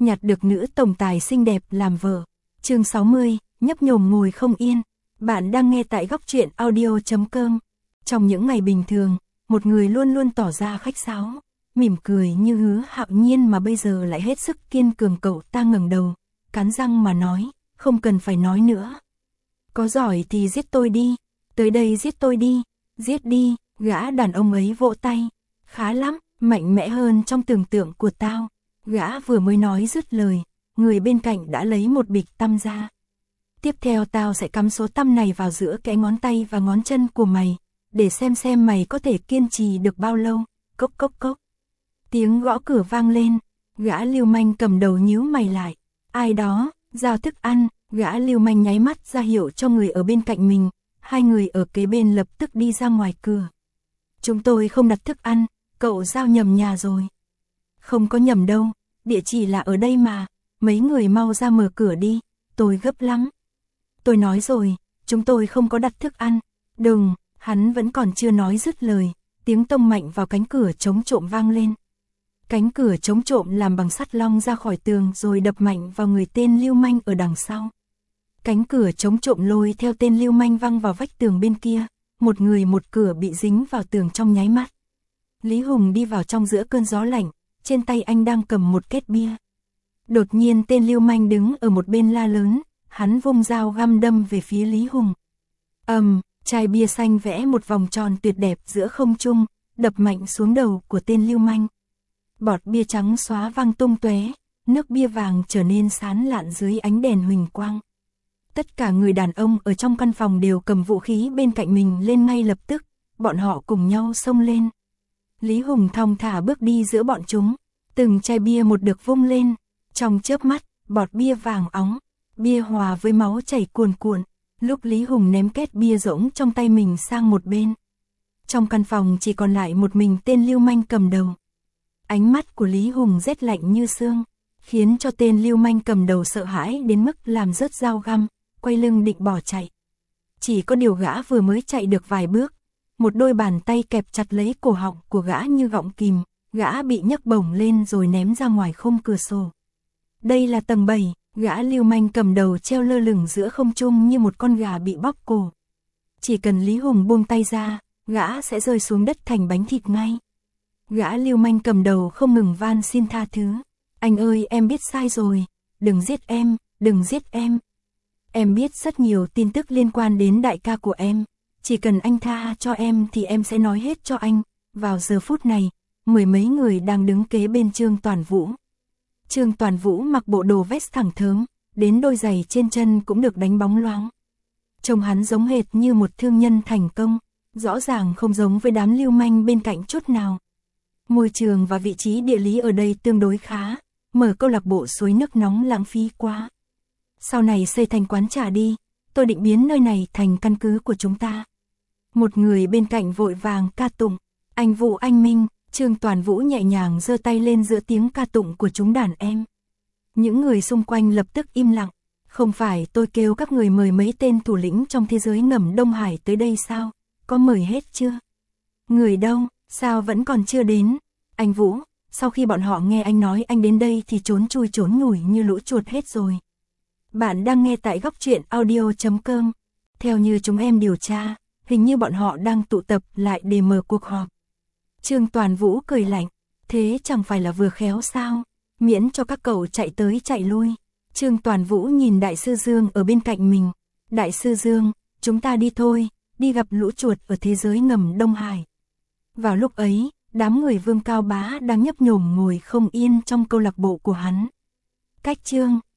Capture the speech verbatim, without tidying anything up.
nhặt được nữ tổng tài xinh đẹp làm vợ. Chương sáu mươi, nhấp nhổm ngồi không yên. Bạn đang nghe tại góc truyện audio chấm com. Trong những ngày bình thường, một người luôn luôn tỏ ra khách sáo, mỉm cười như Hứa Hạo Nhiên mà bây giờ lại hết sức kiên cường. Cậu ta ngẩng đầu, cắn răng mà nói, không cần phải nói nữa. Có giỏi thì giết tôi đi, tới đây giết tôi đi, giết đi. Gã đàn ông ấy vỗ tay, khá lắm, mạnh mẽ hơn trong tưởng tượng của tao. Gã vừa mới nói dứt lời, người bên cạnh đã lấy một bịch tăm ra. Tiếp theo tao sẽ cắm số tăm này vào giữa cái ngón tay và ngón chân của mày, để xem xem mày có thể kiên trì được bao lâu. Cốc cốc cốc. Tiếng gõ cửa vang lên, gã lưu manh cầm đầu nhíu mày lại. Ai đó, giao thức ăn. Gã lưu manh nháy mắt ra hiệu cho người ở bên cạnh mình, hai người ở kế bên lập tức đi ra ngoài cửa. Chúng tôi không đặt thức ăn, cậu giao nhầm nhà rồi. Không có nhầm đâu, địa chỉ là ở đây mà, mấy người mau ra mở cửa đi, tôi gấp lắm. Tôi nói rồi, chúng tôi không có đặt thức ăn. Đừng, hắn vẫn còn chưa nói dứt lời, tiếng tông mạnh vào cánh cửa chống trộm vang lên. Cánh cửa chống trộm làm bằng sắt long ra khỏi tường rồi đập mạnh vào người tên lưu manh ở đằng sau. Cánh cửa chống trộm lôi theo tên lưu manh văng vào vách tường bên kia, một người một cửa bị dính vào tường trong nháy mắt. Lý Hùng đi vào trong giữa cơn gió lạnh, trên tay anh đang cầm một két bia. Đột nhiên tên lưu manh đứng ở một bên la lớn, hắn vung dao găm đâm về phía Lý Hùng. Ầm, um, chai bia xanh vẽ một vòng tròn tuyệt đẹp giữa không trung, đập mạnh xuống đầu của tên lưu manh. Bọt bia trắng xóa văng tung tóe, nước bia vàng trở nên sáng lạn dưới ánh đèn huỳnh quang. Tất cả người đàn ông ở trong căn phòng đều cầm vũ khí bên cạnh mình lên ngay lập tức, bọn họ cùng nhau xông lên. Lý Hùng thong thả bước đi giữa bọn chúng, từng chai bia một được vung lên, trong chớp mắt, bọt bia vàng óng, bia hòa với máu chảy cuồn cuộn, lúc Lý Hùng ném két bia rỗng trong tay mình sang một bên. Trong căn phòng chỉ còn lại một mình tên lưu manh cầm đầu. Ánh mắt của Lý Hùng rét lạnh như xương, khiến cho tên lưu manh cầm đầu sợ hãi đến mức làm rớt dao găm, quay lưng định bỏ chạy. Chỉ có điều gã vừa mới chạy được vài bước, một đôi bàn tay kẹp chặt lấy cổ họng của gã như gọng kìm, gã bị nhấc bổng lên rồi ném ra ngoài khung cửa sổ. Đây là tầng bảy, gã lưu manh cầm đầu treo lơ lửng giữa không trung như một con gà bị bóp cổ. Chỉ cần Lý Hùng buông tay ra, gã sẽ rơi xuống đất thành bánh thịt ngay. Gã lưu manh cầm đầu không ngừng van xin tha thứ. Anh ơi, em biết sai rồi, đừng giết em, đừng giết em. Em biết rất nhiều tin tức liên quan đến đại ca của em, chỉ cần anh tha cho em thì em sẽ nói hết cho anh. Vào giờ phút này, mười mấy người đang đứng kế bên Trương Toàn Vũ. Trương Toàn Vũ mặc bộ đồ vest thẳng thớm, đến đôi giày trên chân cũng được đánh bóng loáng. Trông hắn giống hệt như một thương nhân thành công, rõ ràng không giống với đám lưu manh bên cạnh chút nào. Môi trường và vị trí địa lý ở đây tương đối khá, mở câu lạc bộ suối nước nóng lãng phí quá. Sau này xây thành quán trà đi, tôi định biến nơi này thành căn cứ của chúng ta. Một người bên cạnh vội vàng ca tụng, anh Vũ anh Minh. Trương Toàn Vũ nhẹ nhàng giơ tay lên giữa tiếng ca tụng của chúng đàn em. Những người xung quanh lập tức im lặng. Không phải tôi kêu các người mời mấy tên thủ lĩnh trong thế giới ngầm Đông Hải tới đây sao? Có mời hết chưa? Người đâu? Sao vẫn còn chưa đến? Anh Vũ, sau khi bọn họ nghe anh nói anh đến đây thì trốn chui trốn nhủi như lũ chuột hết rồi. Bạn đang nghe tại góc truyện audio chấm com. Theo như chúng em điều tra, hình như bọn họ đang tụ tập lại để mở cuộc họp. Trương Toàn Vũ cười lạnh, thế chẳng phải là vừa khéo sao, miễn cho các cậu chạy tới chạy lui. Trương Toàn Vũ nhìn Đại sư Dương ở bên cạnh mình, Đại sư Dương, chúng ta đi thôi, đi gặp lũ chuột ở thế giới ngầm Đông Hải. Vào lúc ấy, đám người Vương Cao Bá đang nhấp nhổm ngồi không yên trong câu lạc bộ của hắn. Cách Trương